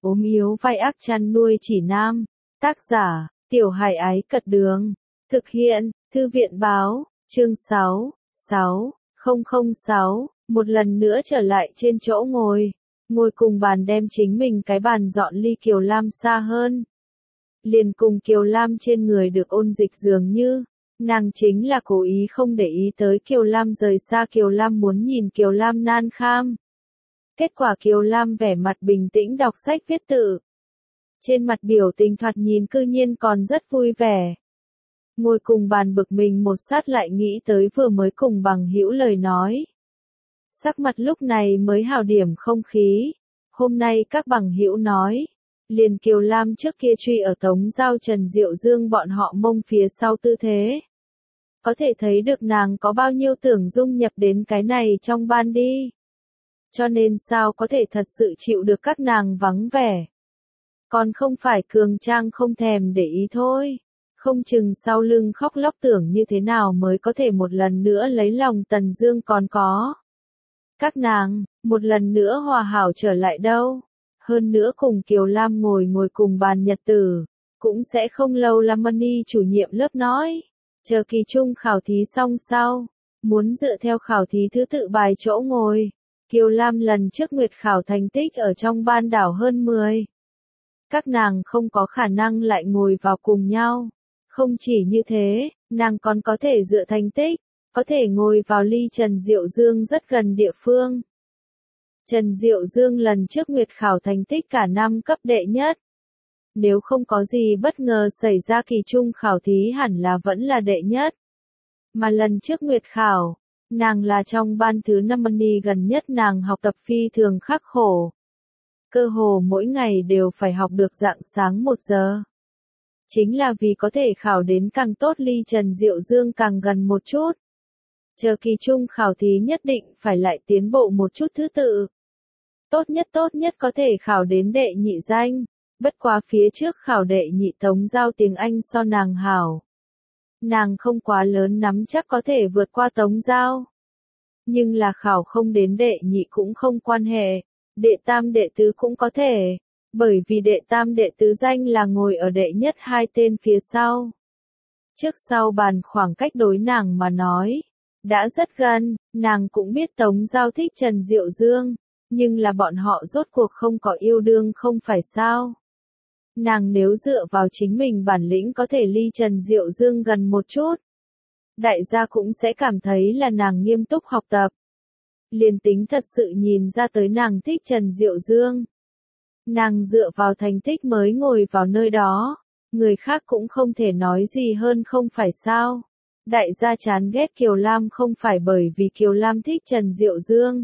ốm yếu vai ác chăn nuôi chỉ nam. Tác giả, Tiểu Hải Ái Cật Đường. Thực hiện, Thư viện Báo, chương 6, một lần nữa trở lại trên chỗ ngồi. Ngồi cùng bàn đem chính mình cái bàn dọn ly Kiều Lam xa hơn. Liền cùng Kiều Lam trên người được ôn dịch dường như. Nàng chính là cố ý không để ý tới Kiều Lam rời xa Kiều Lam muốn nhìn Kiều Lam nan kham. Kết quả Kiều Lam vẻ mặt bình tĩnh đọc sách viết tự. Trên mặt biểu tình thoạt nhìn cư nhiên còn rất vui vẻ. Ngồi cùng bàn bực mình một sát lại nghĩ tới vừa mới cùng bằng hữu lời nói. Sắc mặt lúc này mới hào điểm không khí. Hôm nay các bằng hữu nói. Liền Kiều Lam trước kia truy ở Tống Giao Trần Diệu Dương bọn họ mông phía sau tư thế. Có thể thấy được nàng có bao nhiêu tưởng dung nhập đến cái này trong ban đi. Cho nên sao có thể thật sự chịu được các nàng vắng vẻ. Còn không phải cường trang không thèm để ý thôi. Không chừng sau lưng khóc lóc tưởng như thế nào mới có thể một lần nữa lấy lòng Tần Dương còn có. Các nàng, một lần nữa hòa hảo trở lại đâu. Hơn nữa cùng Kiều Lam ngồi cùng bàn nhật tử. Cũng sẽ không lâu là Mani chủ nhiệm lớp nói. Chờ kỳ trung khảo thí xong sau. Muốn dựa theo khảo thí thứ tự bài chỗ ngồi. Kiều Lam lần trước nguyệt khảo thành tích ở trong ban đảo hơn 10. Các nàng không có khả năng lại ngồi vào cùng nhau. Không chỉ như thế, nàng còn có thể dựa thành tích, có thể ngồi vào ly Trần Diệu Dương rất gần địa phương. Trần Diệu Dương lần trước nguyệt khảo thành tích cả năm cấp đệ nhất. Nếu không có gì bất ngờ xảy ra kỳ trung khảo thí hẳn là vẫn là đệ nhất. Mà lần trước nguyệt khảo, nàng là trong ban thứ 5 Mani gần nhất nàng học tập phi thường khắc khổ. Cơ hồ mỗi ngày đều phải học được rạng sáng 1 giờ. Chính là vì có thể khảo đến càng tốt ly Trần Diệu Dương càng gần một chút. Chờ kỳ trung khảo thí nhất định phải lại tiến bộ một chút thứ tự. Tốt nhất có thể khảo đến đệ nhị danh. Bất quá phía trước khảo đệ nhị Tống Giao tiếng Anh so nàng hảo. Nàng không quá lớn nắm chắc có thể vượt qua Tống Giao. Nhưng là khảo không đến đệ nhị cũng không quan hệ. Đệ tam đệ tứ cũng có thể. Bởi vì đệ tam đệ tứ danh là ngồi ở đệ nhất 2 tên phía sau. Trước sau bàn khoảng cách đối nàng mà nói. Đã rất gần, nàng cũng biết Tống Giao thích Trần Diệu Dương. Nhưng là bọn họ rốt cuộc không có yêu đương không phải sao. Nàng nếu dựa vào chính mình bản lĩnh có thể ly Trần Diệu Dương gần một chút. Đại gia cũng sẽ cảm thấy là nàng nghiêm túc học tập. Liền tính thật sự nhìn ra tới nàng thích Trần Diệu Dương. Nàng dựa vào thành tích mới ngồi vào nơi đó. Người khác cũng không thể nói gì hơn không phải sao. Đại gia chán ghét Kiều Lam không phải bởi vì Kiều Lam thích Trần Diệu Dương.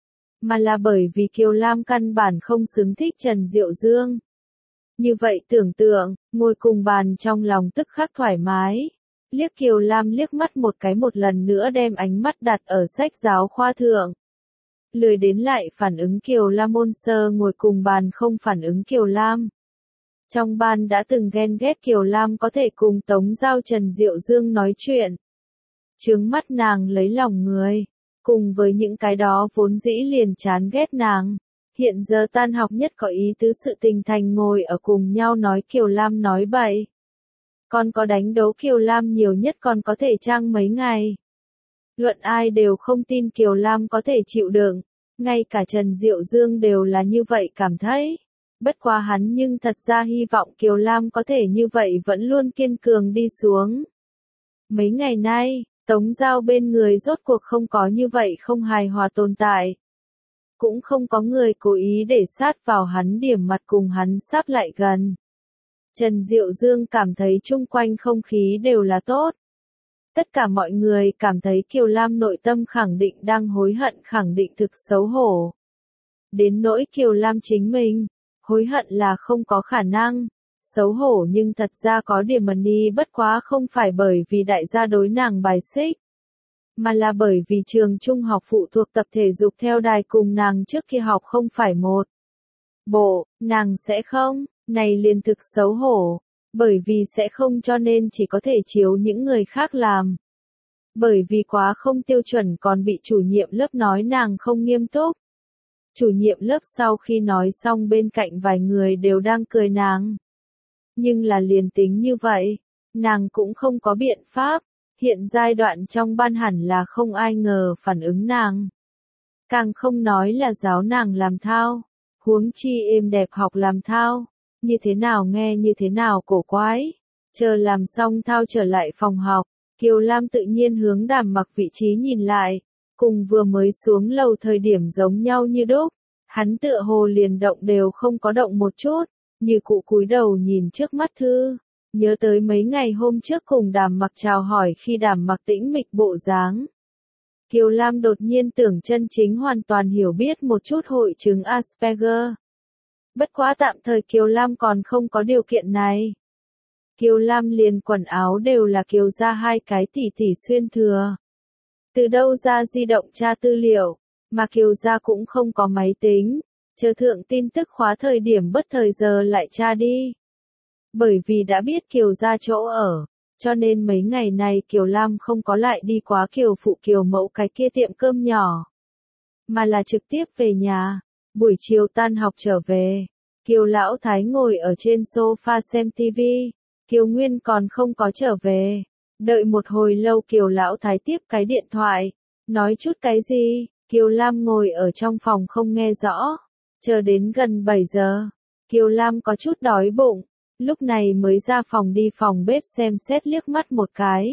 Mà là bởi vì Kiều Lam căn bản không xứng thích Trần Diệu Dương. Như vậy tưởng tượng, ngồi cùng bàn trong lòng tức khắc thoải mái. Liếc Kiều Lam liếc mắt một cái một lần nữa đem ánh mắt đặt ở sách giáo khoa thượng. Lười đến lại phản ứng Kiều Lam ôn sơ ngồi cùng bàn không phản ứng Kiều Lam. Trong ban đã từng ghen ghét Kiều Lam có thể cùng Tống Giao Trần Diệu Dương nói chuyện. Chướng mắt nàng lấy lòng người. Cùng với những cái đó vốn dĩ liền chán ghét nàng. Hiện giờ tan học nhất có ý tứ sự tình thành ngồi ở cùng nhau nói Kiều Lam nói bậy. Còn có đánh đấu Kiều Lam nhiều nhất còn có thể trang mấy ngày. Luận ai đều không tin Kiều Lam có thể chịu đựng. Ngay cả Trần Diệu Dương đều là như vậy cảm thấy. Bất quá hắn nhưng thật ra hy vọng Kiều Lam có thể như vậy vẫn luôn kiên cường đi xuống. Mấy ngày nay, Tống Giao bên người rốt cuộc không có như vậy không hài hòa tồn tại. Cũng không có người cố ý để sát vào hắn điểm mặt cùng hắn sắp lại gần. Trần Diệu Dương cảm thấy chung quanh không khí đều là tốt. Tất cả mọi người cảm thấy Kiều Lam nội tâm khẳng định đang hối hận khẳng định thực xấu hổ. Đến nỗi Kiều Lam chính mình, hối hận là không có khả năng. Xấu hổ nhưng thật ra có điểm Mani bất quá không phải bởi vì đại gia đối nàng bài xích. Mà là bởi vì trường trung học phụ thuộc tập thể dục theo đài cùng nàng trước kia học không phải một bộ, nàng sẽ không, này liền thực xấu hổ, bởi vì sẽ không cho nên chỉ có thể chiếu những người khác làm. Bởi vì quá không tiêu chuẩn còn bị chủ nhiệm lớp nói nàng không nghiêm túc. Chủ nhiệm lớp sau khi nói xong bên cạnh vài người đều đang cười nàng. Nhưng là liền tính như vậy, nàng cũng không có biện pháp, hiện giai đoạn trong ban hẳn là không ai ngờ phản ứng nàng. Càng không nói là giáo nàng làm thao, huống chi êm đẹp học làm thao, như thế nào nghe như thế nào cổ quái. Chờ làm xong thao trở lại phòng học, Kiều Lam tự nhiên hướng Đàm Mặc vị trí nhìn lại, cùng vừa mới xuống lầu thời điểm giống nhau như đúc, hắn tựa hồ liền động đều không có động một chút, như cụ cúi đầu nhìn trước mắt thư, nhớ tới mấy ngày hôm trước cùng Đàm Mặc chào hỏi khi Đàm Mặc tĩnh mịch bộ dáng. Kiều Lam đột nhiên tưởng chân chính hoàn toàn hiểu biết một chút hội chứng Asperger. Bất quá tạm thời Kiều Lam còn không có điều kiện này. Kiều Lam liền quần áo đều là Kiều gia hai cái tỷ tỷ xuyên thừa. Từ đâu ra di động tra tư liệu, mà Kiều gia cũng không có máy tính, chờ thượng tin tức khóa thời điểm bất thời giờ lại tra đi. Bởi vì đã biết Kiều gia chỗ ở, cho nên mấy ngày này Kiều Lam không có lại đi quá Kiều phụ Kiều mẫu cái kia tiệm cơm nhỏ, mà là trực tiếp về nhà. Buổi chiều tan học trở về, Kiều lão thái ngồi ở trên sofa xem TV, Kiều Nguyên còn không có trở về. Đợi một hồi lâu Kiều lão thái tiếp cái điện thoại, nói chút cái gì, Kiều Lam ngồi ở trong phòng không nghe rõ. Chờ đến gần 7 giờ, Kiều Lam có chút đói bụng, lúc này mới ra phòng đi phòng bếp xem xét liếc mắt một cái.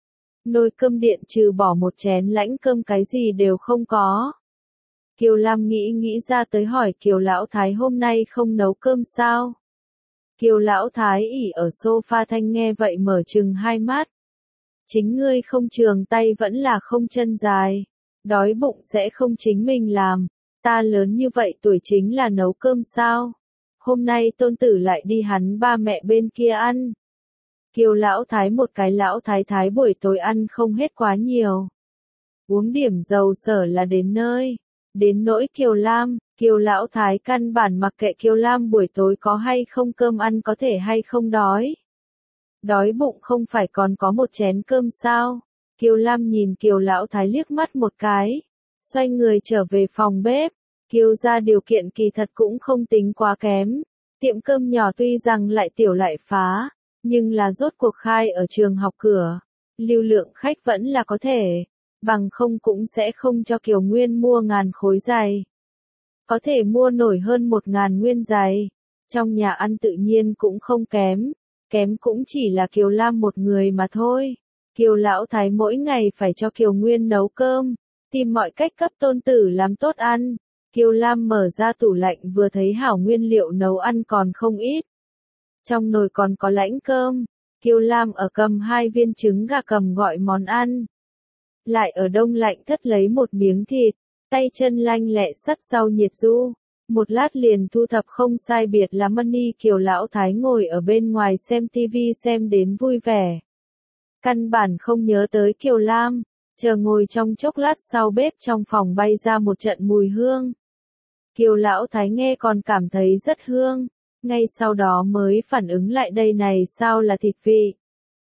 Nồi cơm điện trừ bỏ một chén lãnh cơm cái gì đều không có. Kiều Lam nghĩ ra tới hỏi Kiều lão thái hôm nay không nấu cơm sao? Kiều lão thái ỉ ở sofa thanh nghe vậy mở trừng hai mắt. Chính ngươi không trường tay vẫn là không chân dài, đói bụng sẽ không chính mình làm, ta lớn như vậy tuổi chính là nấu cơm sao? Hôm nay tôn tử lại đi hắn ba mẹ bên kia ăn. Kiều lão thái một cái lão thái thái buổi tối ăn không hết quá nhiều. Uống điểm dầu sở là đến nơi. Đến nỗi Kiều lão thái căn bản mặc kệ Kiều Lam buổi tối có hay không cơm ăn có thể hay không đói. Đói bụng không phải còn có một chén cơm sao? Kiều Lam nhìn Kiều lão thái liếc mắt một cái, xoay người trở về phòng bếp. Kiều gia điều kiện kỳ thật cũng không tính quá kém. Tiệm cơm nhỏ tuy rằng lại tiểu lại phá, nhưng là rốt cuộc khai ở trường học cửa. Lưu lượng khách vẫn là có thể, bằng không cũng sẽ không cho Kiều Nguyên mua 1000 khối giày. Có thể mua nổi hơn 1000 nguyên giày. Trong nhà ăn tự nhiên cũng không kém. Kém cũng chỉ là Kiều Lam một người mà thôi. Kiều lão thái mỗi ngày phải cho Kiều Nguyên nấu cơm, tìm mọi cách cấp tôn tử làm tốt ăn. Kiều Lam mở ra tủ lạnh vừa thấy hảo nguyên liệu nấu ăn còn không ít. Trong nồi còn có lãnh cơm. Kiều Lam ở cầm 2 viên trứng gà cầm gọi món ăn. Lại ở đông lạnh thất lấy một miếng thịt, tay chân lanh lẹ sắt rau nhiệt du. Một lát liền thu thập không sai biệt là money. Kiều lão thái ngồi ở bên ngoài xem TV xem đến vui vẻ. Căn bản không nhớ tới Kiều Lam, chờ ngồi trong chốc lát sau bếp trong phòng bay ra một trận mùi hương. Kiều lão thái nghe còn cảm thấy rất hương, ngay sau đó mới phản ứng lại đây này sao là thịt vị.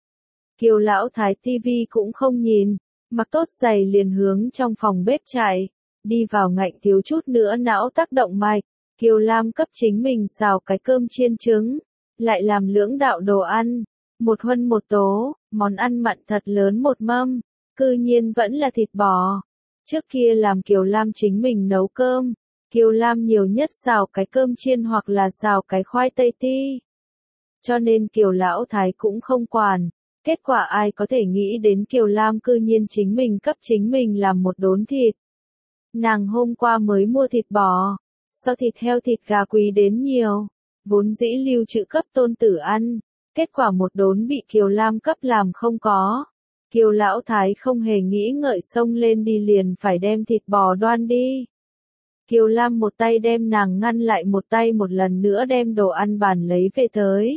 Kiều lão thái TV cũng không nhìn, mặc tốt giày liền hướng trong phòng bếp chạy, đi vào ngạnh thiếu chút nữa não tác động mạch. Kiều Lam cấp chính mình xào cái cơm chiên trứng, lại làm lưỡng đạo đồ ăn, một huân một tố, món ăn mặn thật lớn một mâm, cư nhiên vẫn là thịt bò. Trước kia làm Kiều Lam chính mình nấu cơm, Kiều Lam nhiều nhất xào cái cơm chiên hoặc là xào cái khoai tây ti. Cho nên Kiều lão thái cũng không quản, kết quả ai có thể nghĩ đến Kiều Lam cư nhiên chính mình cấp chính mình làm một đốn thịt. Nàng hôm qua mới mua thịt bò, so thịt heo thịt gà quý đến nhiều, vốn dĩ lưu trữ cấp tôn tử ăn, kết quả một đốn bị Kiều Lam cấp làm không có. Kiều lão thái không hề nghĩ ngợi xông lên đi liền phải đem thịt bò đoan đi. Kiều Lam một tay đem nàng ngăn lại một tay một lần nữa đem đồ ăn bàn lấy về tới.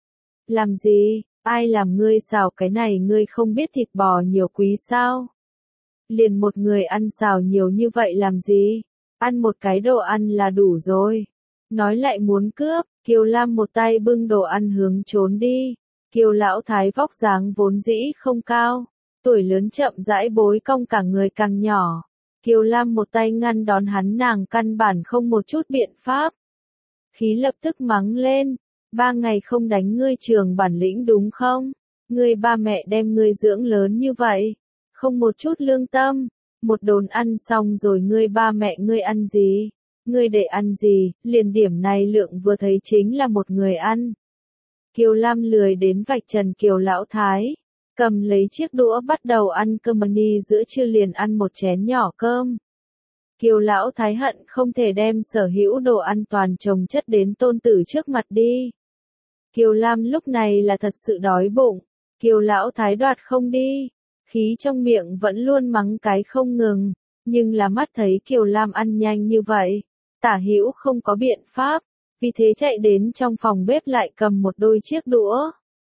Làm gì, ai làm ngươi xào cái này ngươi không biết thịt bò nhiều quý sao? Liền một người ăn xào nhiều như vậy làm gì? Ăn một cái đồ ăn là đủ rồi. Nói lại muốn cướp, Kiều Lam một tay bưng đồ ăn hướng trốn đi. Kiều lão thái vóc dáng vốn dĩ không cao, tuổi lớn chậm rãi bối cong cả người càng nhỏ. Kiều Lam một tay ngăn đón hắn, nàng căn bản không một chút biện pháp. Khí lập tức mắng lên, 3 ngày không đánh ngươi trường bản lĩnh đúng không? Ngươi ba mẹ đem ngươi dưỡng lớn như vậy, không một chút lương tâm, một đốn ăn xong rồi ngươi ba mẹ ngươi ăn gì? Ngươi để ăn gì, liền điểm này lượng vừa thấy chính là một người ăn. Kiều Lam lười đến vạch trần Kiều lão thái, cầm lấy chiếc đũa bắt đầu ăn cơm mani, giữa trưa liền ăn một chén nhỏ cơm. Kiều lão thái hận không thể đem sở hữu đồ ăn toàn chồng chất đến tôn tử trước mặt đi. Kiều Lam lúc này là thật sự đói bụng, Kiều lão thái đoạt không đi, khí trong miệng vẫn luôn mắng cái không ngừng, nhưng là mắt thấy Kiều Lam ăn nhanh như vậy, Tả Hữu không có biện pháp, vì thế chạy đến trong phòng bếp lại cầm một đôi chiếc đũa.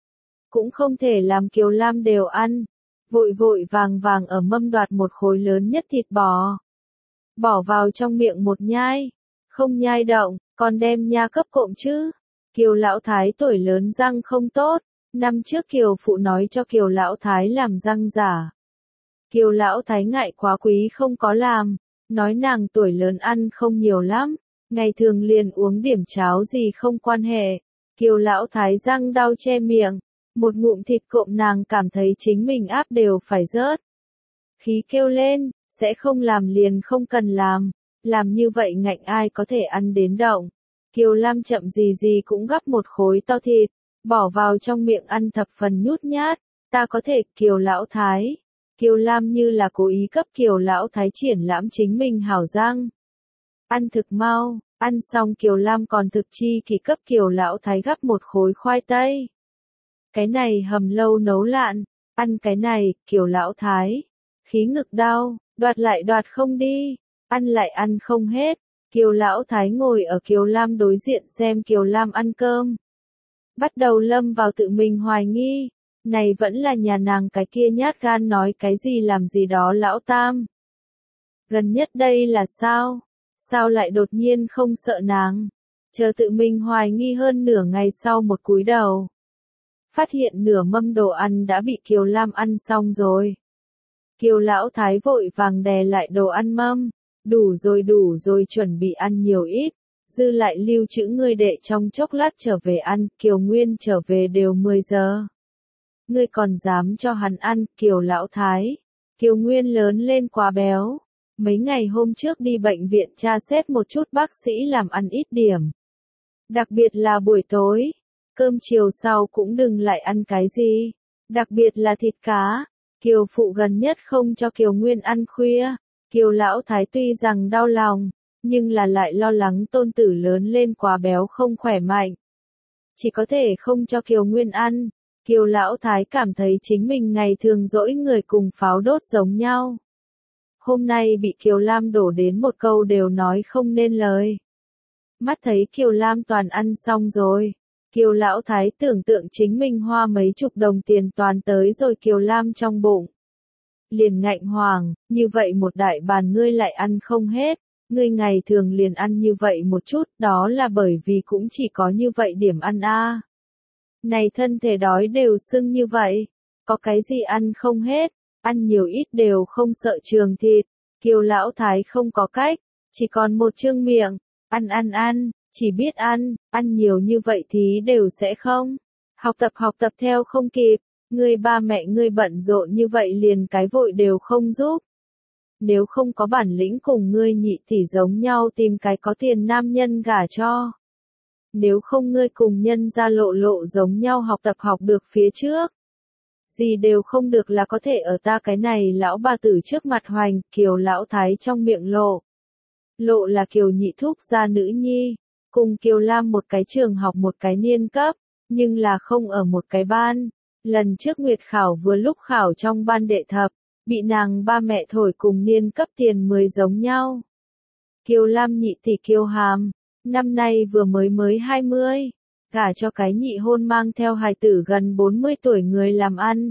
Cũng không thể làm Kiều Lam đều ăn, vội vội vàng vàng ở mâm đoạt một khối lớn nhất thịt bò. Bỏ vào trong miệng một nhai, không nhai động, còn đem nha cấp cộm chứ. Kiều lão thái tuổi lớn răng không tốt, năm trước Kiều phụ nói cho Kiều lão thái làm răng giả. Kiều lão thái ngại quá quý không có làm, nói nàng tuổi lớn ăn không nhiều lắm, ngày thường liền uống điểm cháo gì không quan hệ. Kiều lão thái răng đau che miệng, một ngụm thịt cộm nàng cảm thấy chính mình áp đều phải rớt. Khí kêu lên, sẽ không làm liền không cần làm như vậy ngạnh ai có thể ăn đến động. Kiều Lam chậm gì gì cũng gắp một khối to thịt, bỏ vào trong miệng ăn thập phần nhút nhát, ta có thể, Kiều lão thái. Kiều Lam như là cố ý cấp Kiều lão thái triển lãm chính mình hảo răng. Ăn thực mau, ăn xong Kiều Lam còn thực chi kỳ cấp Kiều lão thái gắp một khối khoai tây. Cái này hầm lâu nấu lạn, ăn cái này, Kiều lão thái. Khí ngực đau, đoạt lại đoạt không đi, ăn lại ăn không hết. Kiều lão thái ngồi ở Kiều Lam đối diện xem Kiều Lam ăn cơm. Bắt đầu lâm vào tự mình hoài nghi, này vẫn là nhà nàng cái kia nhát gan nói cái gì làm gì đó lão tam. Gần nhất đây là sao? Sao lại đột nhiên không sợ nàng? Chờ tự mình hoài nghi hơn nửa ngày sau một cúi đầu. Phát hiện nửa mâm đồ ăn đã bị Kiều Lam ăn xong rồi. Kiều lão thái vội vàng đè lại đồ ăn mâm, đủ rồi chuẩn bị ăn nhiều ít, dư lại lưu trữ ngươi đệ trong chốc lát trở về ăn, Kiều Nguyên trở về đều 10 giờ. Ngươi còn dám cho hắn ăn, Kiều lão thái. Kiều Nguyên lớn lên quá béo. Mấy ngày hôm trước đi bệnh viện tra xét một chút bác sĩ làm ăn ít điểm. Đặc biệt là buổi tối, cơm chiều sau cũng đừng lại ăn cái gì. Đặc biệt là thịt cá. Kiều phụ gần nhất không cho Kiều Nguyên ăn khuya. Kiều lão thái tuy rằng đau lòng, nhưng là lại lo lắng tôn tử lớn lên quá béo không khỏe mạnh. Chỉ có thể không cho Kiều Nguyên ăn. Kiều lão thái cảm thấy chính mình ngày thường dỗi người cùng pháo đốt giống nhau. Hôm nay bị Kiều Lam đổ đến một câu đều nói không nên lời. Mắt thấy Kiều Lam toàn ăn xong rồi. Kiều lão thái tưởng tượng chính mình hoa mấy chục đồng tiền toàn tới rồi Kiều Lam trong bụng. Liền ngạnh hoàng, như vậy một đại bàn ngươi lại ăn không hết, ngươi ngày thường liền ăn như vậy một chút, đó là bởi vì cũng chỉ có như vậy điểm ăn a. Này thân thể đói đều sưng như vậy, có cái gì ăn không hết, ăn nhiều ít đều không sợ trường thịt. Kiều lão thái không có cách, chỉ còn một trương miệng, ăn, chỉ biết ăn nhiều như vậy thì đều sẽ không. Học tập theo không kịp, ngươi ba mẹ ngươi bận rộn như vậy liền cái vội đều không giúp. Nếu không có bản lĩnh cùng ngươi nhị tỷ giống nhau tìm cái có tiền nam nhân gả cho. Nếu không ngươi cùng nhân gia lộ giống nhau học tập học được phía trước. Gì đều không được là có thể ở ta cái này lão bà tử trước mặt hoành, Kiều lão thái trong miệng lộ. Lộ là Kiều nhị thúc gia nữ nhi, cùng Kiều Lam một cái trường học một cái niên cấp, nhưng là không ở một cái ban. Lần trước Nguyệt khảo vừa lúc khảo trong ban đệ thập, bị nàng ba mẹ thổi cùng niên cấp tiền 10 giống nhau. Kiều Lam nhị tỷ Kiều Hàm, năm nay vừa mới 20, gả cho cái nhị hôn mang theo hài tử gần 40 tuổi người làm ăn.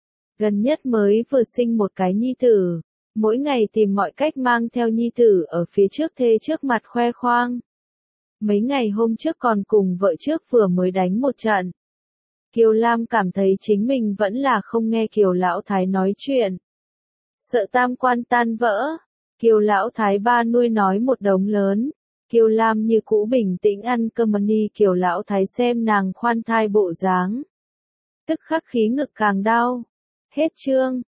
Gần nhất mới vừa sinh một cái nhi tử, mỗi ngày tìm mọi cách mang theo nhi tử ở phía trước thê trước mặt khoe khoang. Mấy ngày hôm trước còn cùng vợ trước vừa mới đánh một trận. Kiều Lam cảm thấy chính mình vẫn là không nghe Kiều lão thái nói chuyện. Sợ tam quan tan vỡ, Kiều lão thái ba nuôi nói một đống lớn. Kiều Lam như cũ bình tĩnh ăn cơm ni. Kiều lão thái xem nàng khoan thai bộ dáng, tức khắc khí ngực càng đau. Hết chương.